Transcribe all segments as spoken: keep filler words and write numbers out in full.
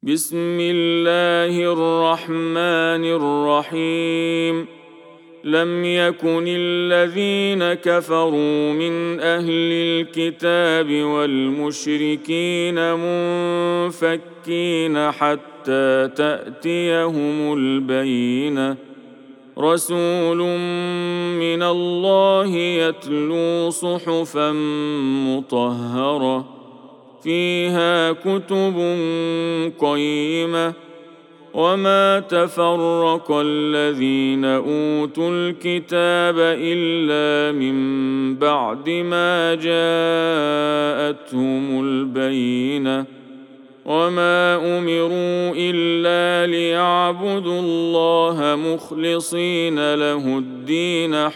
بسم الله الرحمن الرحيم. لم يكن الذين كفروا من أهل الكتاب والمشركين منفكين حتى تأتيهم البينة. رسول من الله يتلو صحفا مطهرة فيها كتب قيمة. وما تفرق الذين أوتوا الكتاب إلا من بعد ما جاءتهم البينة. وما أمروا إلا ليعبدوا الله مخلصين له الدين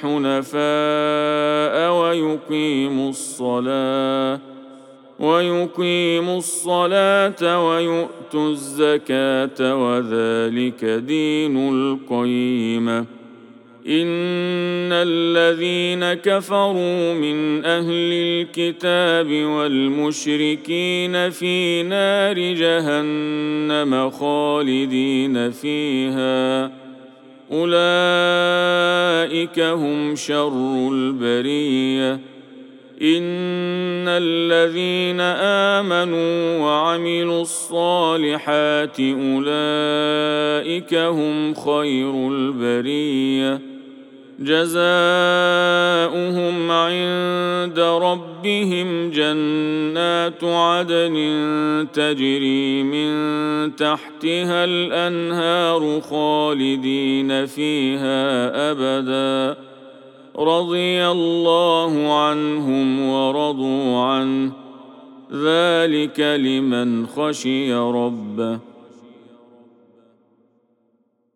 حنفاء ويقيموا الصلاة ويقيموا الصلاة ويؤتوا الزكاة وذلك دين القيمة. إن الذين كفروا من أهل الكتاب والمشركين في نار جهنم خالدين فيها أولئك هم شر البرية. إن الذين آمنوا وعملوا الصالحات أولئك هم خير البرية. جزاؤهم عند ربهم جنات عدن تجري من تحتها الأنهار خالدين فيها أبداً. رضي الله عنهم ورضوا عنه ذلك لمن خشي ربه.